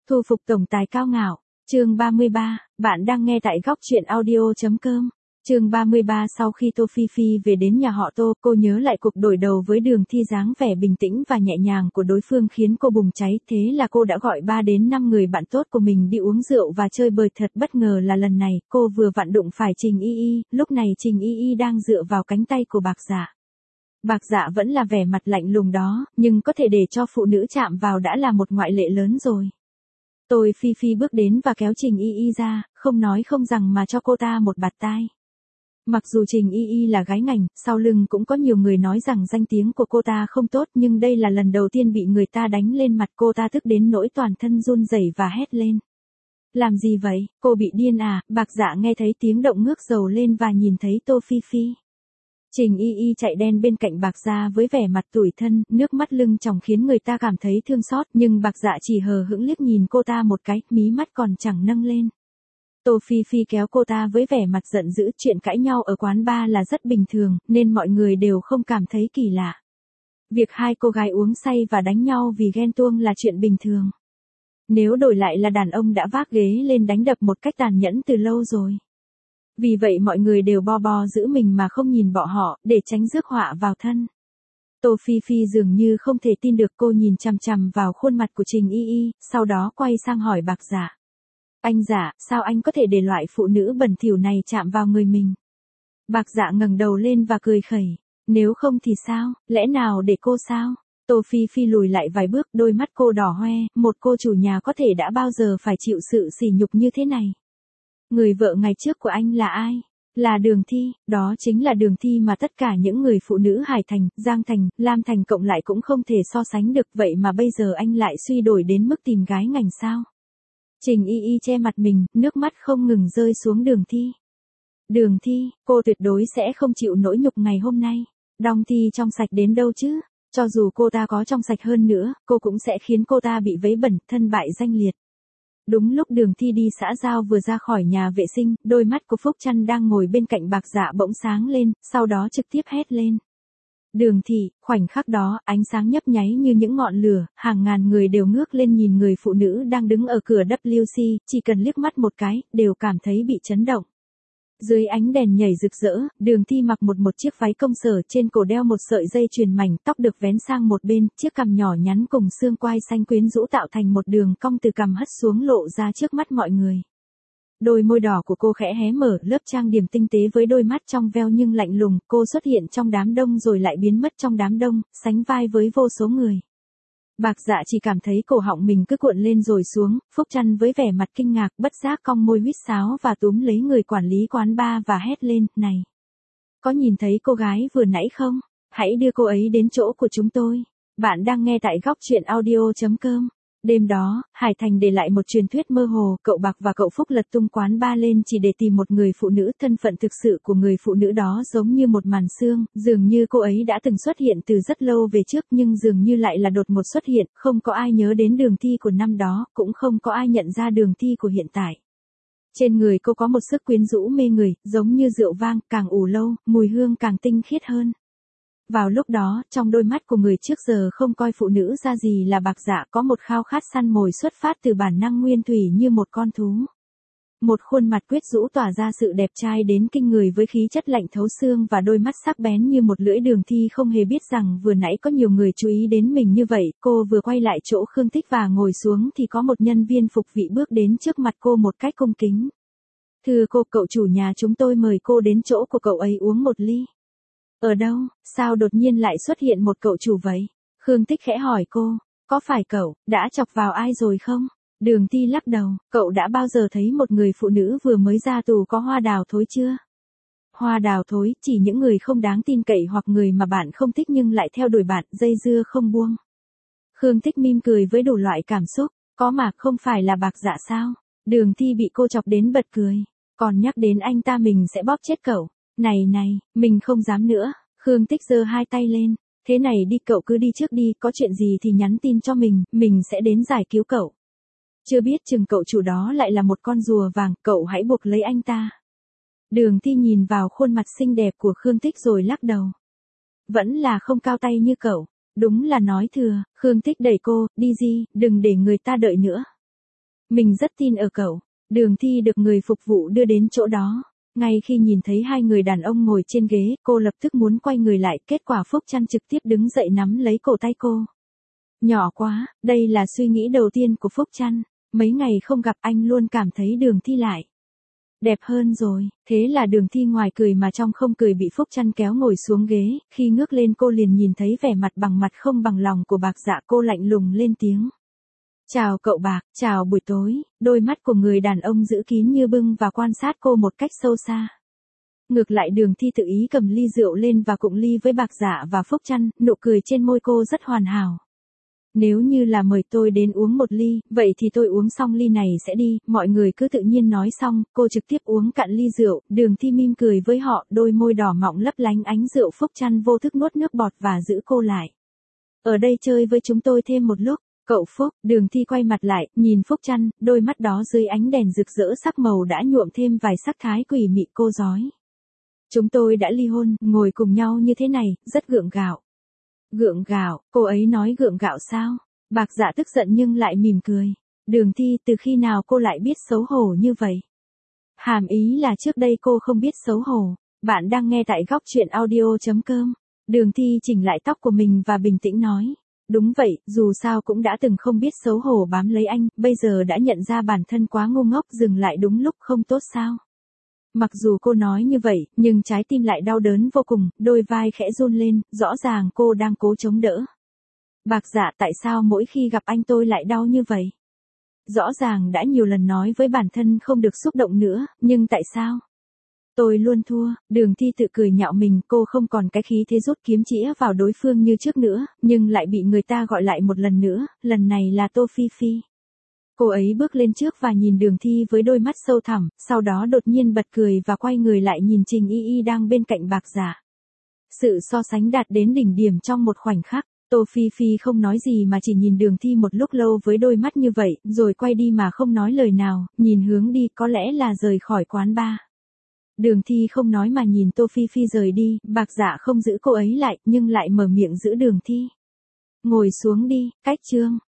Thu phục tổng tài cao ngạo. Chương 33, bạn đang nghe tại góc truyện audio.com. Chương 33. Sau khi Tô Phi Phi về đến nhà họ Tô, cô nhớ lại cuộc đổi đầu với Đường Thi, dáng vẻ bình tĩnh và nhẹ nhàng của đối phương khiến cô bùng cháy, thế là cô đã gọi 3 đến 5 người bạn tốt của mình đi uống rượu và chơi bời. Thật bất ngờ là lần này, cô vừa vặn đụng phải Trình Y Y, lúc này Trình Y Y đang dựa vào cánh tay của Bạc Dạ. Bạc Dạ vẫn là vẻ mặt lạnh lùng đó, nhưng có thể để cho phụ nữ chạm vào đã là một ngoại lệ lớn rồi. Tô Phi Phi bước đến và kéo Trình Y Y ra, không nói không rằng mà cho cô ta một bạt tai. Mặc dù Trình Y Y là gái ngành, sau lưng cũng có nhiều người nói rằng danh tiếng của cô ta không tốt, nhưng đây là lần đầu tiên bị người ta đánh lên mặt. Cô ta tức đến nỗi toàn thân run rẩy và hét lên. Làm gì vậy, cô bị điên à? Bạc Dạ nghe thấy tiếng động ngước đầu lên và nhìn thấy Tô Phi Phi. Trình Y Y chạy đen bên cạnh Bạc Dạ với vẻ mặt tủi thân, nước mắt lưng tròng khiến người ta cảm thấy thương xót, nhưng Bạc Dạ chỉ hờ hững liếc nhìn cô ta một cái, mí mắt còn chẳng nâng lên. Tô Phi Phi kéo cô ta với vẻ mặt giận dữ. Chuyện cãi nhau ở quán bar là rất bình thường, nên mọi người đều không cảm thấy kỳ lạ. Việc hai cô gái uống say và đánh nhau vì ghen tuông là chuyện bình thường. Nếu đổi lại là đàn ông đã vác ghế lên đánh đập một cách tàn nhẫn từ lâu rồi. Vì vậy mọi người đều bo giữ mình mà không nhìn bọn họ, để tránh rước họa vào thân. Tô Phi Phi dường như không thể tin được, cô nhìn chằm chằm vào khuôn mặt của Trình Y Y, sau đó quay sang hỏi Bạc Dạ. Anh Dạ, sao anh có thể để loại phụ nữ bẩn thỉu này chạm vào người mình? Bạc Dạ ngẩng đầu lên và cười khẩy. Nếu không thì sao, lẽ nào để cô sao? Tô Phi Phi lùi lại vài bước, đôi mắt cô đỏ hoe, một cô chủ nhà có thể đã bao giờ phải chịu sự sỉ nhục như thế này? Người vợ ngày trước của anh là ai? Là Đường Thi, đó chính là Đường Thi mà tất cả những người phụ nữ Hải Thành, Giang Thành, Lam Thành cộng lại cũng không thể so sánh được, vậy mà bây giờ anh lại suy đổi đến mức tìm gái ngành sao? Trình Y Y che mặt mình, nước mắt không ngừng rơi xuống Đường Thi. Đường Thi, cô tuyệt đối sẽ không chịu nỗi nhục ngày hôm nay. Đong Thi trong sạch đến đâu chứ? Cho dù cô ta có trong sạch hơn nữa, cô cũng sẽ khiến cô ta bị vấy bẩn, thân bại danh liệt. Đúng lúc Đường Thi đi xã giao vừa ra khỏi nhà vệ sinh, đôi mắt của Phúc Trăn đang ngồi bên cạnh Bạc Dạ bỗng sáng lên, sau đó trực tiếp hét lên. Đường Thị, khoảnh khắc đó, ánh sáng nhấp nháy như những ngọn lửa, hàng ngàn người đều ngước lên nhìn người phụ nữ đang đứng ở cửa WC, chỉ cần liếc mắt một cái, đều cảm thấy bị chấn động. Dưới ánh đèn nhảy rực rỡ, Đường Thi mặc một chiếc váy công sở, trên cổ đeo một sợi dây chuyền mảnh, tóc được vén sang một bên, chiếc cằm nhỏ nhắn cùng xương quai xanh quyến rũ tạo thành một đường cong từ cằm hất xuống lộ ra trước mắt mọi người. Đôi môi đỏ của cô khẽ hé mở, lớp trang điểm tinh tế với đôi mắt trong veo nhưng lạnh lùng, cô xuất hiện trong đám đông rồi lại biến mất trong đám đông, sánh vai với vô số người. Bạc Dạ chỉ cảm thấy cổ họng mình cứ cuộn lên rồi xuống, Phúc Trăn với vẻ mặt kinh ngạc, bất giác cong môi huýt sáo và túm lấy người quản lý quán bar và hét lên, này! Có nhìn thấy cô gái vừa nãy không? Hãy đưa cô ấy đến chỗ của chúng tôi. Bạn đang nghe tại góc truyện audio.com. Đêm đó, Hải Thành để lại một truyền thuyết mơ hồ, cậu Bạc và cậu Phúc lật tung quán bar lên chỉ để tìm một người phụ nữ. Thân phận thực sự của người phụ nữ đó giống như một màn sương, dường như cô ấy đã từng xuất hiện từ rất lâu về trước nhưng dường như lại là đột ngột xuất hiện, không có ai nhớ đến Đường Thi của năm đó, cũng không có ai nhận ra Đường Thi của hiện tại. Trên người cô có một sức quyến rũ mê người, giống như rượu vang, càng ủ lâu, mùi hương càng tinh khiết hơn. Vào lúc đó, trong đôi mắt của người trước giờ không coi phụ nữ ra gì là Bạc Dạ có một khao khát săn mồi xuất phát từ bản năng nguyên thủy như một con thú. Một khuôn mặt quyến rũ tỏa ra sự đẹp trai đến kinh người với khí chất lạnh thấu xương và đôi mắt sắc bén như một lưỡi. Đường Thi không hề biết rằng vừa nãy có nhiều người chú ý đến mình như vậy, cô vừa quay lại chỗ Khương Tích và ngồi xuống thì có một nhân viên phục vị bước đến trước mặt cô một cách cung kính. Thưa cô, cậu chủ nhà chúng tôi mời cô đến chỗ của cậu ấy uống một ly. Ở đâu, sao đột nhiên lại xuất hiện một cậu chủ vậy? Khương Tích khẽ hỏi cô, có phải cậu đã chọc vào ai rồi không? Đường Thi lắc đầu, cậu đã bao giờ thấy một người phụ nữ vừa mới ra tù có hoa đào thối chưa? Hoa đào thối, chỉ những người không đáng tin cậy hoặc người mà bạn không thích nhưng lại theo đuổi bạn, dây dưa không buông. Khương Tích mỉm cười với đủ loại cảm xúc, có mà không phải là Bạc Dạ sao? Đường Thi bị cô chọc đến bật cười, còn nhắc đến anh ta mình sẽ bóp chết cậu. Này, mình không dám nữa. Khương Tích giơ hai tay lên. Thế này đi, cậu cứ đi trước đi, có chuyện gì thì nhắn tin cho mình sẽ đến giải cứu cậu. Chưa biết chừng cậu chủ đó lại là một con rùa vàng, cậu hãy buộc lấy anh ta. Đường Thi nhìn vào khuôn mặt xinh đẹp của Khương Tích rồi lắc đầu. Vẫn là không cao tay như cậu. Đúng là nói thừa. Khương Tích đẩy cô, đi gì, đừng để người ta đợi nữa. Mình rất tin ở cậu. Đường Thi được người phục vụ đưa đến chỗ đó. Ngay khi nhìn thấy hai người đàn ông ngồi trên ghế, cô lập tức muốn quay người lại, kết quả Phúc Trăn trực tiếp đứng dậy nắm lấy cổ tay cô. Nhỏ quá, đây là suy nghĩ đầu tiên của Phúc Trăn. Mấy ngày không gặp anh luôn cảm thấy Đường Thi lại đẹp hơn rồi. Thế là Đường Thi ngoài cười mà trong không cười bị Phúc Trăn kéo ngồi xuống ghế. Khi ngước lên cô liền nhìn thấy vẻ mặt bằng mặt không bằng lòng của Bạc Dạ. Cô lạnh lùng lên tiếng. Chào cậu Bạc, chào buổi tối. Đôi mắt của người đàn ông giữ kín như bưng và quan sát cô một cách sâu xa. Ngược lại Đường Thi tự ý cầm ly rượu lên và cụng ly với Bạc Dạ và Phúc Trăn, nụ cười trên môi cô rất hoàn hảo. Nếu như là mời tôi đến uống một ly, vậy thì tôi uống xong ly này sẽ đi, mọi người cứ tự nhiên nói xong, cô trực tiếp uống cạn ly rượu, Đường Thi mỉm cười với họ, đôi môi đỏ mọng lấp lánh ánh rượu. Phúc Trăn vô thức nuốt nước bọt và giữ cô lại. Ở đây chơi với chúng tôi thêm một lúc, cậu Phúc. Đường Thi quay mặt lại, nhìn Phúc Trăn, đôi mắt đó dưới ánh đèn rực rỡ sắc màu đã nhuộm thêm vài sắc thái quỷ mị cô rói. Chúng tôi đã ly hôn, ngồi cùng nhau như thế này, rất gượng gạo. Gượng gạo, cô ấy nói gượng gạo sao? Bạc Dạ tức giận nhưng lại mỉm cười. Đường Thi, từ khi nào cô lại biết xấu hổ như vậy? Hàm ý là trước đây cô không biết xấu hổ. Bạn đang nghe tại góc truyện audio.com. Đường Thi chỉnh lại tóc của mình và bình tĩnh nói. Đúng vậy, dù sao cũng đã từng không biết xấu hổ bám lấy anh, bây giờ đã nhận ra bản thân quá ngu ngốc, dừng lại đúng lúc không tốt sao? Mặc dù cô nói như vậy, nhưng trái tim lại đau đớn vô cùng, đôi vai khẽ run lên, rõ ràng cô đang cố chống đỡ. Bạc Dạ, tại sao mỗi khi gặp anh tôi lại đau như vậy? Rõ ràng đã nhiều lần nói với bản thân không được xúc động nữa, nhưng tại sao? Tôi luôn thua. Đường Thi tự cười nhạo mình, cô không còn cái khí thế rút kiếm chĩa vào đối phương như trước nữa, nhưng lại bị người ta gọi lại một lần nữa, lần này là Tô Phi Phi. Cô ấy bước lên trước và nhìn Đường Thi với đôi mắt sâu thẳm, sau đó đột nhiên bật cười và quay người lại nhìn Trình Y Y đang bên cạnh Bạc Dạ. Sự so sánh đạt đến đỉnh điểm trong một khoảnh khắc. Tô Phi Phi không nói gì mà chỉ nhìn Đường Thi một lúc lâu với đôi mắt như vậy, rồi quay đi mà không nói lời nào, nhìn hướng đi, có lẽ là rời khỏi quán bar. Đường Thi không nói mà nhìn Tô Phi Phi rời đi, Bạc Dạ không giữ cô ấy lại, nhưng lại mở miệng giữ Đường Thi. Ngồi xuống đi, cách chương.